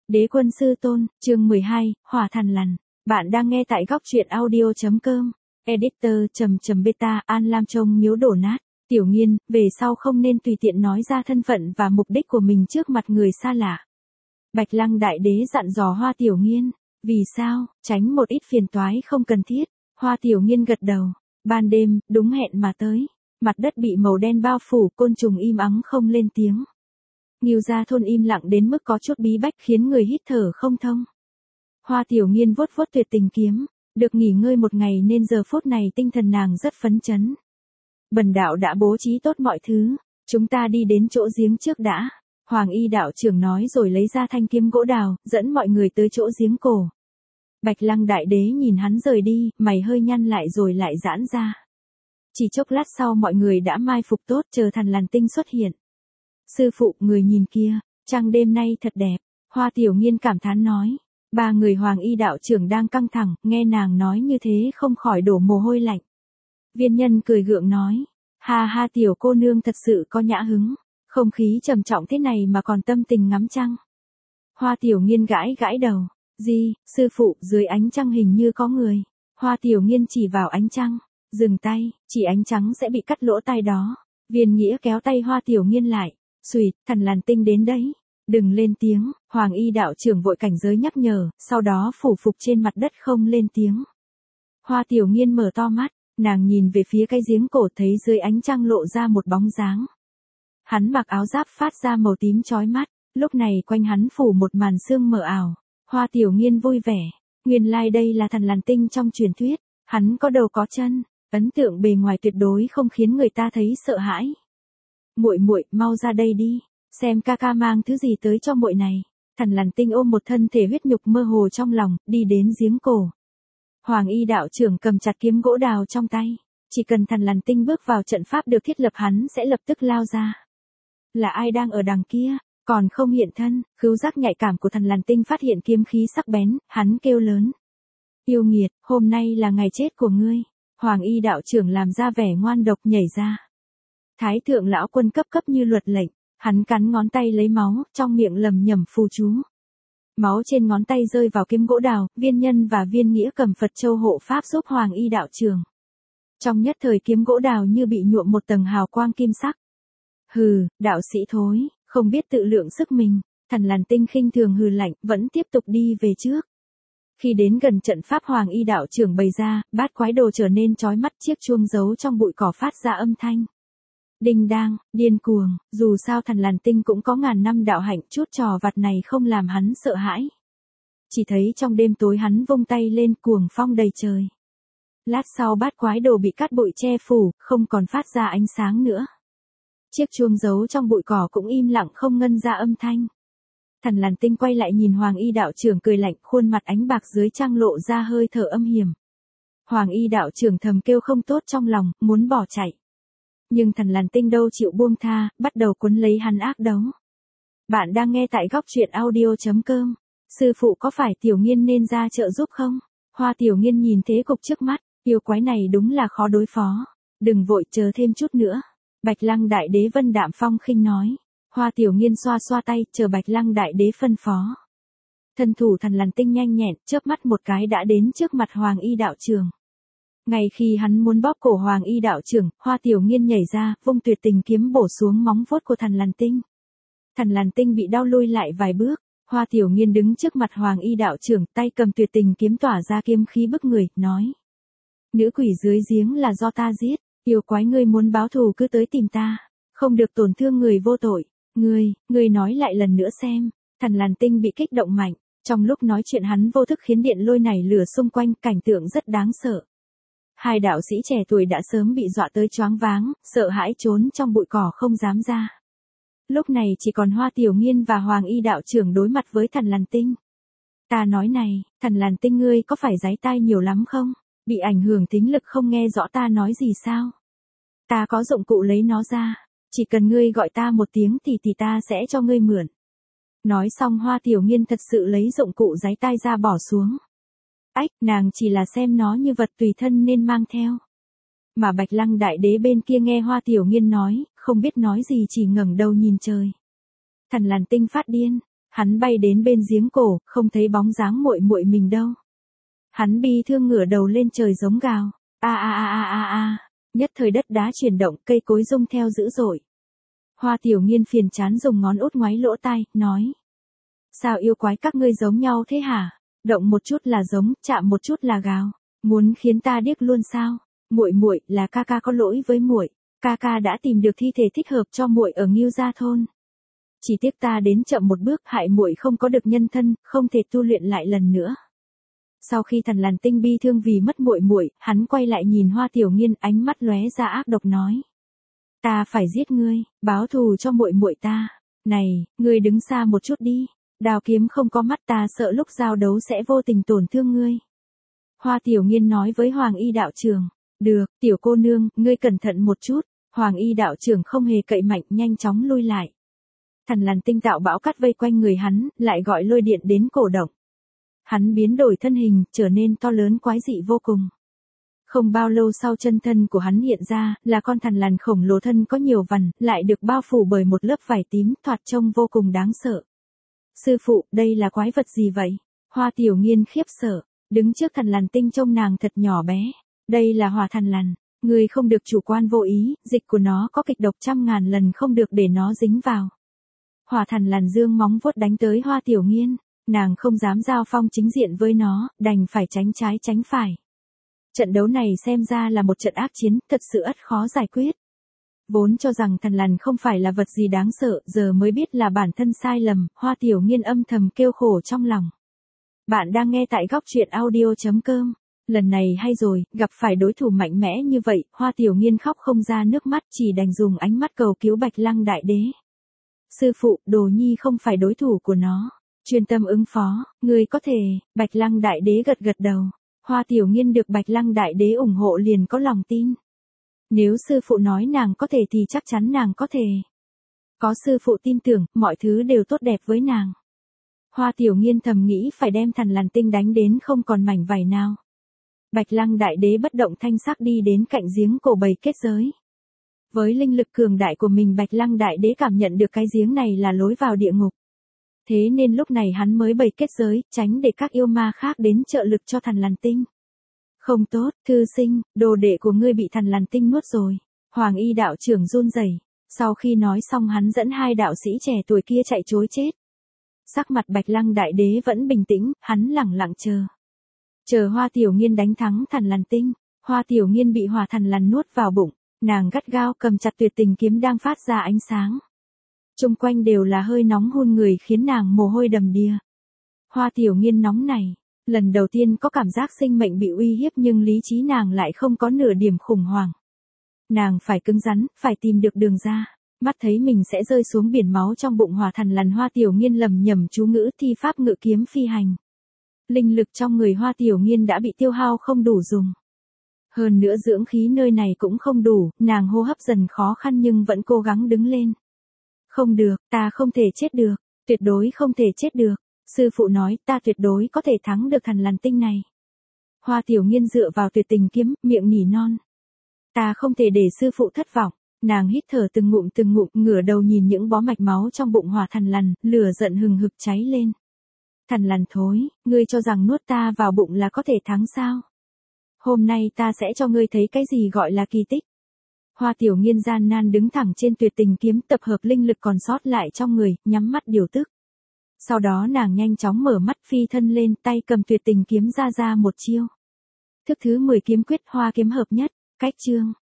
Đế quân sư tôn, chương 12, Hỏa Thần Lằn. Bạn đang nghe tại góc truyện audio.com. Editor beta An Lam Trông miếu đổ nát. Tiểu Nghiên, về sau không nên tùy tiện nói ra thân phận và mục đích của mình trước mặt người xa lạ. Bạch Lăng Đại Đế dặn dò Hoa Tiểu Nghiên. Vì sao? Tránh một ít phiền toái không cần thiết. Hoa Tiểu Nghiên gật đầu. Ban đêm, đúng hẹn mà tới. Mặt đất bị màu đen bao phủ, côn trùng im ắng không lên tiếng. Ngưu gia thôn im lặng đến mức có chút bí bách khiến người hít thở không thông. Hoa Tiểu Nghiên vuốt vuốt tuyệt tình kiếm, được nghỉ ngơi một ngày nên giờ phút này tinh thần nàng rất phấn chấn. Bần đạo đã bố trí tốt mọi thứ, chúng ta đi đến chỗ giếng trước đã. Hoàng Y đạo trưởng nói rồi lấy ra thanh kiếm gỗ đào, dẫn mọi người tới chỗ giếng cổ. Bạch Lăng Đại Đế nhìn hắn rời đi, mày hơi nhăn lại rồi lại giãn ra. Chỉ chốc lát sau mọi người đã mai phục tốt chờ Thần Lằn Tinh xuất hiện. Sư phụ, người nhìn kia, trăng đêm nay thật đẹp. Hoa Tiểu Nghiên cảm thán nói. Ba người Hoàng Y đạo trưởng đang căng thẳng, nghe nàng nói như thế không khỏi đổ mồ hôi lạnh. Viên Nhân cười gượng nói. Ha ha, tiểu cô nương thật sự có nhã hứng. Không khí trầm trọng thế này mà còn tâm tình ngắm trăng. Hoa Tiểu Nghiên gãi gãi đầu. Gì, sư phụ, dưới ánh trăng hình như có người. Hoa Tiểu Nghiên chỉ vào ánh trăng. Dừng tay, chỉ ánh trắng sẽ bị cắt lỗ tai đó. Viên Nghĩa kéo tay Hoa Tiểu Nghiên lại. Xùyt, Thần Lằn Tinh đến đấy. Đừng lên tiếng, Hoàng Y đạo trưởng vội cảnh giới nhắc nhở, sau đó phủ phục trên mặt đất không lên tiếng. Hoa Tiểu Nghiên mở to mắt, nàng nhìn về phía cái giếng cổ thấy dưới ánh trăng lộ ra một bóng dáng. Hắn mặc áo giáp phát ra màu tím chói mắt, lúc này quanh hắn phủ một màn sương mờ ảo. Hoa Tiểu Nghiên vui vẻ, nguyên lai đây là Thần Lằn Tinh trong truyền thuyết, hắn có đầu có chân, ấn tượng bề ngoài tuyệt đối không khiến người ta thấy sợ hãi. Muội muội, mau ra đây đi, xem ca ca mang thứ gì tới cho muội này. Thần Lằn Tinh ôm một thân thể huyết nhục mơ hồ trong lòng, đi đến giếng cổ. Hoàng Y đạo trưởng cầm chặt kiếm gỗ đào trong tay, chỉ cần Thần Lằn Tinh bước vào trận pháp được thiết lập hắn sẽ lập tức lao ra. Là ai đang ở đằng kia, còn không hiện thân? Khứu giác nhạy cảm của Thần Lằn Tinh phát hiện kiếm khí sắc bén, hắn kêu lớn. Yêu nghiệt, hôm nay là ngày chết của ngươi. Hoàng Y đạo trưởng làm ra vẻ ngoan độc nhảy ra. Thái thượng lão quân cấp như luật lệnh, hắn cắn ngón tay lấy máu, trong miệng lầm nhầm phù chú. Máu trên ngón tay rơi vào kiếm gỗ đào, Viên Nhân và Viên Nghĩa cầm Phật châu hộ pháp giúp Hoàng Y đạo trưởng. Trong nhất thời kiếm gỗ đào như bị nhuộm một tầng hào quang kim sắc. Hừ, đạo sĩ thối, không biết tự lượng sức mình. Thần Lằn Tinh khinh thường hừ lạnh, vẫn tiếp tục đi về trước. Khi đến gần trận pháp Hoàng Y đạo trưởng bày ra, bát quái đồ trở nên chói mắt, chiếc chuông giấu trong bụi cỏ phát ra âm thanh. Đinh đang, điên cuồng, dù sao Thần Lằn Tinh cũng có ngàn năm đạo hạnh, chút trò vặt này không làm hắn sợ hãi. Chỉ thấy trong đêm tối hắn vung tay lên, cuồng phong đầy trời. Lát sau bát quái đồ bị cát bụi che phủ, không còn phát ra ánh sáng nữa. Chiếc chuông giấu trong bụi cỏ cũng im lặng không ngân ra âm thanh. Thần Lằn Tinh quay lại nhìn Hoàng Y đạo trưởng cười lạnh, khuôn mặt ánh bạc dưới trăng lộ ra hơi thở âm hiểm. Hoàng Y đạo trưởng thầm kêu không tốt trong lòng, muốn bỏ chạy. Nhưng Thần Lằn Tinh đâu chịu buông tha, bắt đầu cuốn lấy hắn ác đấu. Bạn đang nghe tại góc truyện audio.com. Sư phụ, có phải Tiểu Nghiên nên ra trợ giúp không? Hoa Tiểu Nghiên nhìn thế cục trước mắt, yêu quái này đúng là khó đối phó. Đừng vội, chờ thêm chút nữa. Bạch Lăng Đại Đế vân đạm phong khinh nói. Hoa Tiểu Nghiên xoa xoa tay, chờ Bạch Lăng Đại Đế phân phó. Thân thủ Thần Lằn Tinh nhanh nhẹn, chớp mắt một cái đã đến trước mặt Hoàng Y đạo trưởng. Ngay khi hắn muốn bóp cổ Hoàng Y đạo trưởng, Hoa Tiểu Nghiên nhảy ra, vung tuyệt tình kiếm bổ xuống móng vuốt của Thần Lằn Tinh. Thần Lằn Tinh bị đau lui lại vài bước. Hoa Tiểu Nghiên đứng trước mặt Hoàng Y đạo trưởng, tay cầm tuyệt tình kiếm tỏa ra kiếm khí bức người, nói: Nữ quỷ dưới giếng là do ta giết, yêu quái ngươi muốn báo thù cứ tới tìm ta, không được tổn thương người vô tội. Ngươi nói lại lần nữa xem. Thần Lằn Tinh bị kích động mạnh, trong lúc nói chuyện hắn vô thức khiến điện lôi nảy lửa xung quanh, cảnh tượng rất đáng sợ. Hai đạo sĩ trẻ tuổi đã sớm bị dọa tới choáng váng, sợ hãi trốn trong bụi cỏ không dám ra. Lúc này chỉ còn Hoa Tiểu Nghiên và Hoàng Y đạo trưởng đối mặt với Thần Lằn Tinh. Ta nói này, Thần Lằn Tinh, ngươi có phải dáy tai nhiều lắm không? Bị ảnh hưởng thính lực không nghe rõ ta nói gì sao? Ta có dụng cụ lấy nó ra, chỉ cần ngươi gọi ta một tiếng thì ta sẽ cho ngươi mượn. Nói xong Hoa Tiểu Nghiên thật sự lấy dụng cụ dáy tai ra bỏ xuống. Ách, nàng chỉ là xem nó như vật tùy thân nên mang theo. Mà Bạch Lăng Đại Đế bên kia nghe Hoa Tiểu Nghiên nói, không biết nói gì chỉ ngẩng đầu nhìn trời. Thần Lằn Tinh phát điên, Hắn bay đến bên giếng cổ, không thấy bóng dáng muội muội mình đâu. Hắn bi thương ngửa đầu lên trời giống gào. A a a a a a. Nhất thời đất đá chuyển động, cây cối rung theo dữ dội. Hoa Tiểu Nghiên phiền chán dùng ngón út ngoáy lỗ tai, nói. Sao yêu quái các ngươi giống nhau thế hả? Động một chút là giống, chạm một chút là gào. Muốn khiến ta điếc luôn sao? Muội muội, là ca ca có lỗi với muội. Ca ca đã tìm được thi thể thích hợp cho muội ở Ngưu Gia thôn. Chỉ tiếc ta đến chậm một bước, hại muội không có được nhân thân, không thể tu luyện lại lần nữa. Sau khi Thần Lằn Tinh bi thương vì mất muội muội, hắn quay lại nhìn Hoa Tiểu Nghiên, ánh mắt lóe ra ác độc nói: "Ta phải giết ngươi, báo thù cho muội muội ta. Này, ngươi đứng xa một chút đi, đao kiếm không có mắt, ta sợ lúc giao đấu sẽ vô tình tổn thương ngươi." Hoa Tiểu Nghiên nói với Hoàng Y đạo trưởng: "Được, tiểu cô nương, ngươi cẩn thận một chút." Hoàng Y đạo trưởng không hề cậy mạnh, nhanh chóng lui lại. Thần Lằn Tinh tạo bão cát vây quanh người hắn, lại gọi lôi điện đến cổ động. Hắn biến đổi thân hình, trở nên to lớn quái dị vô cùng. Không bao lâu sau chân thân của hắn hiện ra, là con thằn lằn khổng lồ thân có nhiều vằn, lại được bao phủ bởi một lớp vải tím, thoạt trông vô cùng đáng sợ. Sư phụ, đây là quái vật gì vậy? Hoa Tiểu Nghiên khiếp sợ, đứng trước Thần Lằn Tinh trông nàng thật nhỏ bé. Đây là hỏa thằn lằn, người không được chủ quan vô ý, dịch của nó có kịch độc 100.000 lần, không được để nó dính vào. Hỏa thằn lằn dương móng vuốt đánh tới Hoa Tiểu Nghiên, nàng không dám giao phong chính diện với nó, đành phải tránh trái tránh phải. Trận đấu này xem ra là một trận ác chiến, thật sự ắt khó giải quyết. Vốn cho rằng thằn lằn không phải là vật gì đáng sợ, giờ mới biết là bản thân sai lầm, Hoa Tiểu Nghiên âm thầm kêu khổ trong lòng. Bạn đang nghe tại góc truyện audio.com. Lần này hay rồi, gặp phải đối thủ mạnh mẽ như vậy, Hoa Tiểu Nghiên khóc không ra nước mắt, chỉ đành dùng ánh mắt cầu cứu Bạch Lăng Đại Đế. Sư phụ, Đồ Nhi không phải đối thủ của nó. Chuyên tâm ứng phó, người có thể. Bạch Lăng Đại Đế gật gật đầu. Hoa Tiểu Nghiên được Bạch Lăng Đại Đế ủng hộ liền có lòng tin. Nếu sư phụ nói nàng có thể thì chắc chắn nàng có thể. Có sư phụ tin tưởng, mọi thứ đều tốt đẹp với nàng. Hoa Tiểu Nghiên thầm nghĩ phải đem Thần Lằn Tinh đánh đến không còn mảnh vải nào. Bạch Lăng Đại Đế bất động thanh sắc đi đến cạnh giếng cổ bày kết giới. Với linh lực cường đại của mình, Bạch Lăng Đại Đế cảm nhận được cái giếng này là lối vào địa ngục. Thế nên lúc này hắn mới bày kết giới, tránh để các yêu ma khác đến trợ lực cho Thần Lằn Tinh. Không tốt, thư sinh, đồ đệ của ngươi bị Thần Lằn Tinh nuốt rồi. Hoàng Y đạo trưởng run rẩy. Sau khi nói xong hắn dẫn hai đạo sĩ trẻ tuổi kia chạy trối chết. Sắc mặt Bạch Lăng Đại Đế vẫn bình tĩnh, hắn lẳng lặng chờ. Chờ Hoa Tiểu Nghiên đánh thắng Thần Lằn Tinh. Hoa Tiểu Nghiên bị hỏa thằn lằn nuốt vào bụng, nàng gắt gao cầm chặt tuyệt tình kiếm đang phát ra ánh sáng. Chung quanh đều là hơi nóng hun người khiến nàng mồ hôi đầm đìa. Hoa Tiểu Nghiên nóng này, lần đầu tiên có cảm giác sinh mệnh bị uy hiếp, nhưng lý trí nàng lại không có nửa điểm khủng hoảng. Nàng phải cứng rắn, phải tìm được đường ra. Mắt thấy mình sẽ rơi xuống biển máu trong bụng hỏa thằn lằn, Hoa Tiểu Nghiên lầm nhầm chú ngữ thi pháp ngự kiếm phi hành. Linh lực trong người Hoa Tiểu Nghiên đã bị tiêu hao không đủ dùng. Hơn nữa dưỡng khí nơi này cũng không đủ, nàng hô hấp dần khó khăn nhưng vẫn cố gắng đứng lên. Không được, ta không thể chết được, tuyệt đối không thể chết được. Sư phụ nói ta tuyệt đối có thể thắng được Thần Lằn Tinh này. Hoa Tiểu Nghiên dựa vào tuyệt tình kiếm, miệng nỉ non. Ta không thể để sư phụ thất vọng. Nàng hít thở từng ngụm, ngửa đầu nhìn những bó mạch máu trong bụng hỏa thằn lằn, lửa giận hừng hực cháy lên. Thằn lằn thối, ngươi cho rằng nuốt ta vào bụng là có thể thắng sao? Hôm nay ta sẽ cho ngươi thấy cái gì gọi là kỳ tích. Hoa Tiểu Nghiên gian nan đứng thẳng trên tuyệt tình kiếm, tập hợp linh lực còn sót lại trong người, nhắm mắt điều tức. Sau đó nàng nhanh chóng mở mắt, phi thân lên, tay cầm tuyệt tình kiếm ra một chiêu. Thức thứ 10 kiếm quyết, Hoa kiếm hợp nhất, cách chương.